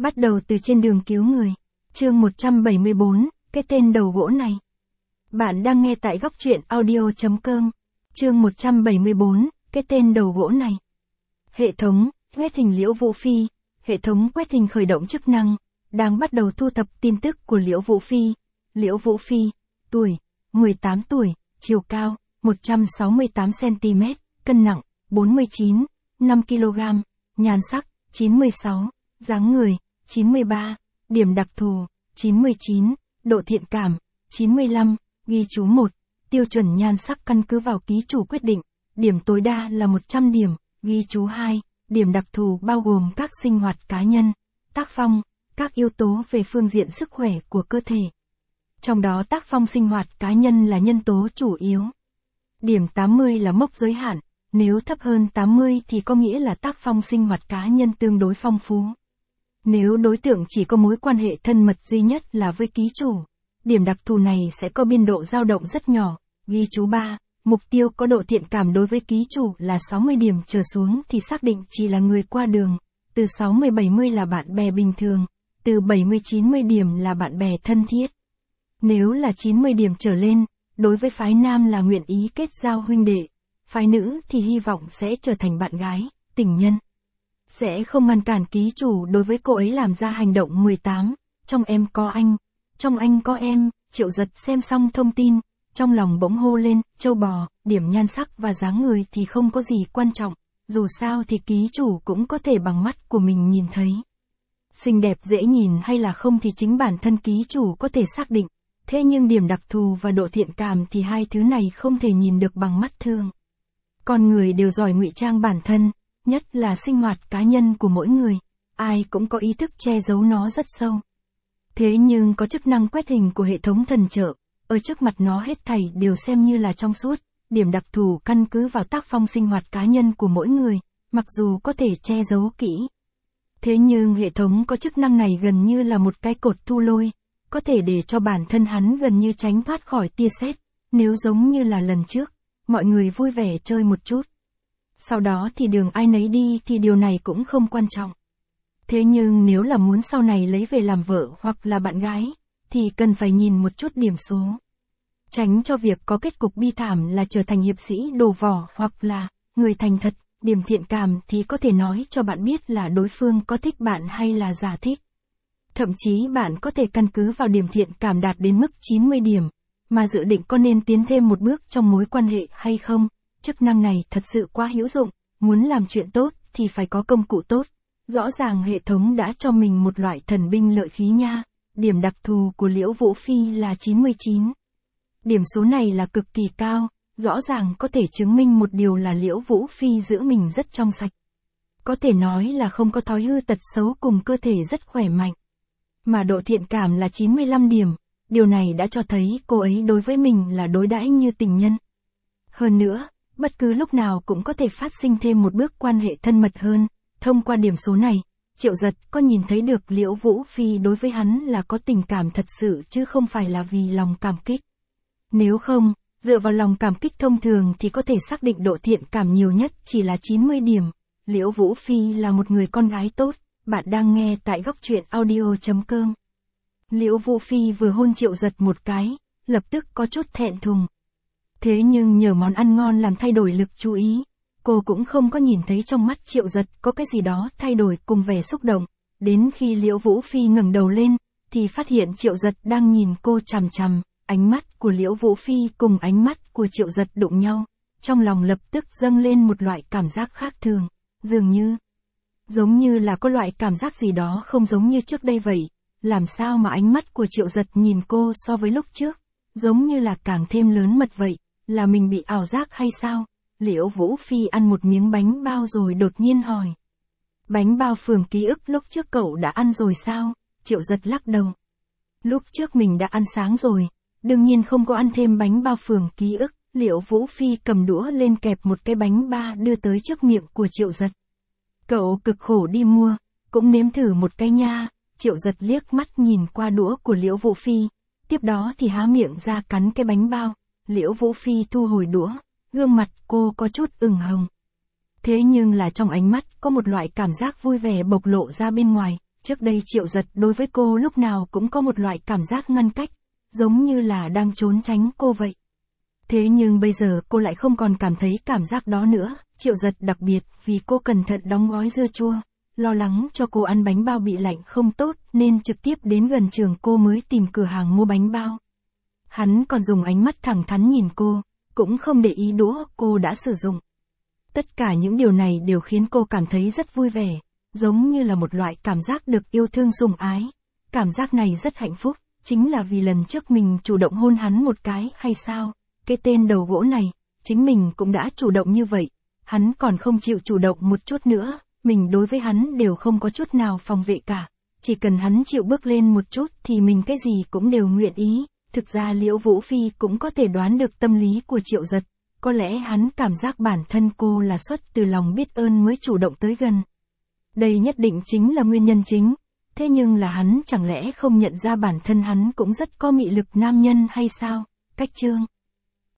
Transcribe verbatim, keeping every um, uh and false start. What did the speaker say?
Bắt đầu từ trên đường cứu người. Chương một trăm bảy mươi bốn, cái tên đầu gỗ này. Bạn đang nghe tại góc truyện audio chấm com. Chương một trăm bảy mươi bốn, cái tên đầu gỗ này. Hệ thống, quét hình Liễu Vũ Phi. Hệ thống quét hình khởi động chức năng, đang bắt đầu thu thập tin tức của Liễu Vũ Phi. Liễu Vũ Phi, tuổi, mười tám tuổi, chiều cao, một trăm sáu mươi tám xăng-ti-mét, cân nặng, bốn mươi chín, năm ki lô gam, nhan sắc, chín mươi sáu, dáng người, chín mươi ba, điểm đặc thù, chín mươi chín, độ thiện cảm, chín mươi lăm, ghi chú một, tiêu chuẩn nhan sắc căn cứ vào ký chủ quyết định, điểm tối đa là một trăm điểm, ghi chú hai, điểm đặc thù bao gồm các sinh hoạt cá nhân, tác phong, các yếu tố về phương diện sức khỏe của cơ thể. Trong đó tác phong sinh hoạt cá nhân là nhân tố chủ yếu. Điểm tám mươi là mốc giới hạn, nếu thấp hơn tám mươi thì có nghĩa là tác phong sinh hoạt cá nhân tương đối phong phú. Nếu đối tượng chỉ có mối quan hệ thân mật duy nhất là với ký chủ, điểm đặc thù này sẽ có biên độ dao động rất nhỏ. Ghi chú ba, mục tiêu có độ thiện cảm đối với ký chủ là sáu mươi điểm trở xuống thì xác định chỉ là người qua đường, từ sáu mươi bảy mươi là bạn bè bình thường, từ bảy mươi chín mươi điểm là bạn bè thân thiết. Nếu là chín mươi điểm trở lên, đối với phái nam là nguyện ý kết giao huynh đệ, phái nữ thì hy vọng sẽ trở thành bạn gái, tình nhân. Sẽ không ngăn cản ký chủ đối với cô ấy làm ra hành động mười tám, trong em có anh, trong anh có em. Triệu Giật xem xong thông tin, trong lòng bỗng hô lên, trâu bò, điểm nhan sắc và dáng người thì không có gì quan trọng, dù sao thì ký chủ cũng có thể bằng mắt của mình nhìn thấy. Xinh đẹp dễ nhìn hay là không thì chính bản thân ký chủ có thể xác định, thế nhưng điểm đặc thù và độ thiện cảm thì hai thứ này không thể nhìn được bằng mắt thường. Con người đều giỏi ngụy trang bản thân, nhất là sinh hoạt cá nhân của mỗi người, ai cũng có ý thức che giấu nó rất sâu. Thế nhưng có chức năng quét hình của hệ thống thần trợ, ở trước mặt nó hết thảy đều xem như là trong suốt, điểm đặc thù căn cứ vào tác phong sinh hoạt cá nhân của mỗi người, mặc dù có thể che giấu kỹ. Thế nhưng hệ thống có chức năng này gần như là một cái cột thu lôi, có thể để cho bản thân hắn gần như tránh thoát khỏi tia sét, nếu giống như là lần trước, mọi người vui vẻ chơi một chút. Sau đó thì đường ai nấy đi thì điều này cũng không quan trọng. Thế nhưng nếu là muốn sau này lấy về làm vợ hoặc là bạn gái, thì cần phải nhìn một chút điểm số. Tránh cho việc có kết cục bi thảm là trở thành hiệp sĩ đồ vỏ hoặc là người thành thật. Điểm thiện cảm thì có thể nói cho bạn biết là đối phương có thích bạn hay là giả thích. Thậm chí bạn có thể căn cứ vào điểm thiện cảm đạt đến mức chín mươi điểm, mà dự định có nên tiến thêm một bước trong mối quan hệ hay không. Chức năng này thật sự quá hữu dụng, muốn làm chuyện tốt thì phải có công cụ tốt. Rõ ràng hệ thống đã cho mình một loại thần binh lợi khí nha. Điểm đặc thù của Liễu Vũ Phi là chín mươi chín. Điểm số này là cực kỳ cao, rõ ràng có thể chứng minh một điều là Liễu Vũ Phi giữ mình rất trong sạch. Có thể nói là không có thói hư tật xấu cùng cơ thể rất khỏe mạnh. Mà độ thiện cảm là chín mươi lăm điểm, điều này đã cho thấy cô ấy đối với mình là đối đãi như tình nhân. Hơn nữa, bất cứ lúc nào cũng có thể phát sinh thêm một bước quan hệ thân mật hơn. Thông qua điểm số này, Triệu Giật có nhìn thấy được Liễu Vũ Phi đối với hắn là có tình cảm thật sự chứ không phải là vì lòng cảm kích. Nếu không, dựa vào lòng cảm kích thông thường thì có thể xác định độ thiện cảm nhiều nhất chỉ là chín mươi điểm. Liễu Vũ Phi là một người con gái tốt, bạn đang nghe tại góc truyện audio chấm com. Liễu Vũ Phi vừa hôn Triệu Giật một cái, lập tức có chút thẹn thùng. Thế nhưng nhờ món ăn ngon làm thay đổi lực chú ý, cô cũng không có nhìn thấy trong mắt Triệu Giật có cái gì đó thay đổi cùng vẻ xúc động. Đến khi Liễu Vũ Phi ngẩng đầu lên, thì phát hiện Triệu Giật đang nhìn cô chằm chằm. Ánh mắt của Liễu Vũ Phi cùng ánh mắt của Triệu Giật đụng nhau, trong lòng lập tức dâng lên một loại cảm giác khác thường, dường như, giống như là có loại cảm giác gì đó không giống như trước đây vậy. Làm sao mà ánh mắt của Triệu Giật nhìn cô so với lúc trước, giống như là càng thêm lớn mật vậy, là mình bị ảo giác hay sao? Liễu Vũ Phi ăn một miếng bánh bao rồi đột nhiên hỏi. Bánh bao phường ký ức lúc trước cậu đã ăn rồi sao? Triệu Giật lắc đầu. Lúc trước mình đã ăn sáng rồi. Đương nhiên không có ăn thêm bánh bao phường ký ức. Liễu Vũ Phi cầm đũa lên kẹp một cái bánh ba đưa tới trước miệng của Triệu Giật. Cậu cực khổ đi mua, cũng nếm thử một cái nha. Triệu Giật liếc mắt nhìn qua đũa của Liễu Vũ Phi, tiếp đó thì há miệng ra cắn cái bánh bao. Liễu Vũ Phi thu hồi đũa, gương mặt cô có chút ửng hồng. Thế nhưng là trong ánh mắt có một loại cảm giác vui vẻ bộc lộ ra bên ngoài, Trước đây Triệu Giật đối với cô lúc nào cũng có một loại cảm giác ngăn cách, giống như là đang trốn tránh cô vậy. Thế nhưng bây giờ cô lại không còn cảm thấy cảm giác đó nữa, Triệu Giật đặc biệt vì cô cẩn thận đóng gói dưa chua, lo lắng cho cô ăn bánh bao bị lạnh không tốt nên trực tiếp đến gần trường cô mới tìm cửa hàng mua bánh bao. Hắn còn dùng ánh mắt thẳng thắn nhìn cô, cũng không để ý đũa cô đã sử dụng. Tất cả những điều này đều khiến cô cảm thấy rất vui vẻ, giống như là một loại cảm giác được yêu thương sủng ái. Cảm giác này rất hạnh phúc, chính là vì lần trước mình chủ động hôn hắn một cái hay sao? Cái tên đầu gỗ này, chính mình cũng đã chủ động như vậy, hắn còn không chịu chủ động một chút nữa, mình đối với hắn đều không có chút nào phòng vệ cả. Chỉ cần hắn chịu bước lên một chút thì mình cái gì cũng đều nguyện ý. Thực ra Liễu Vũ Phi cũng có thể đoán được tâm lý của Triệu Giật, có lẽ hắn cảm giác bản thân cô là xuất từ lòng biết ơn mới chủ động tới gần. Đây nhất định chính là nguyên nhân chính, thế nhưng là hắn chẳng lẽ không nhận ra bản thân hắn cũng rất có mị lực nam nhân hay sao? Cách chương